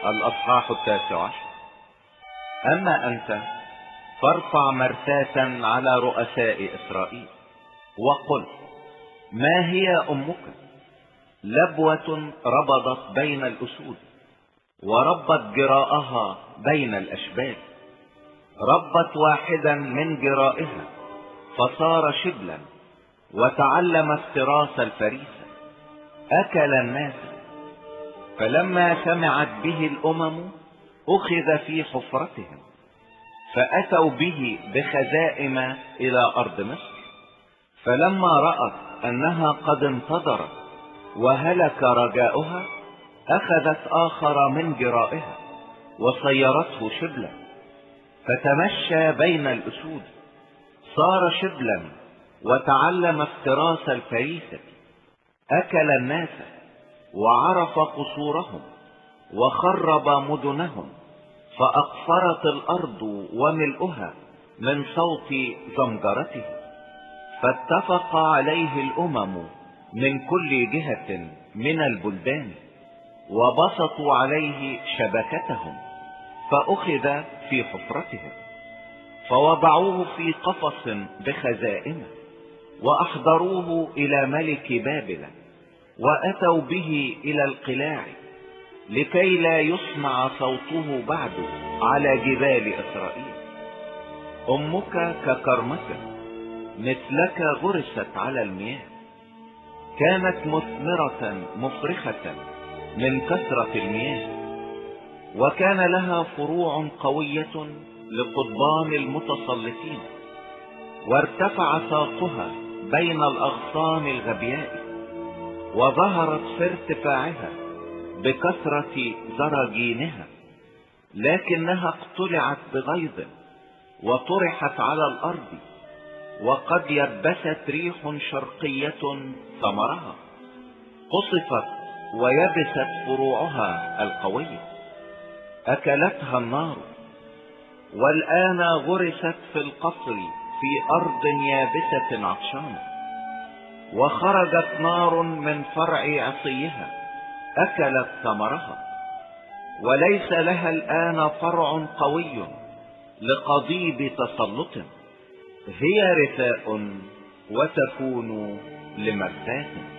الأصحاح 19. أما أنت فارفع مرتاة على رؤساء إسرائيل وقل: ما هي أمك؟ لبوة ربضت بين الأسود، وربت جراءها بين الأشبال، ربت واحدا من جرائها فصار شبلا، وتعلم افتراس الفريسة، أكل الناس. فلما سمعت به الأمم أخذ في حفرتهم، فأتوا به بخزائم إلى أرض مصر. فلما رأت أنها قد انتظرت وهلك رجاؤها، أخذت آخر من جرائها وصيرته شبلا، فتمشى بين الأسود، صار شبلا، وتعلم افتراس الفريسة، أكل الناس، وعرف قصورهم، وخرب مدنهم، فأقفرت الأرض وملؤها من صوت زمجرته. فاتفق عليه الأمم من كل جهة من البلدان، وبسطوا عليه شبكتهم، فأخذ في حفرتهم، فوضعوه في قفص بخزائنه، وأحضروه إلى ملك بابل، وأتوا به إلى القلاع، لكي لا يسمع صوته بعد على جبال إسرائيل. أمك ككرمة، مثلك غرست على المياه، كانت مثمرة مفرخة من كثرة المياه، وكان لها فروع قوية لقضبان المتسلطين، وارتفع ساقها بين الأغصان الغبياء، وظهرت في ارتفاعها بكثرة زراجينها، لكنها اقتلعت بغيظ وطرحت على الأرض، وقد يبست ريح شرقية ثمرها، قصفت ويبست فروعها القوية، أكلتها النار. والآن غرست في القصر في أرض يابسة عطشانة، وخرجت نار من فرع عصيها، أكلت ثمرها. وليس لها الآن فرع قوي لقضيب تسلط، هي رثاء وتكون لمرتاة.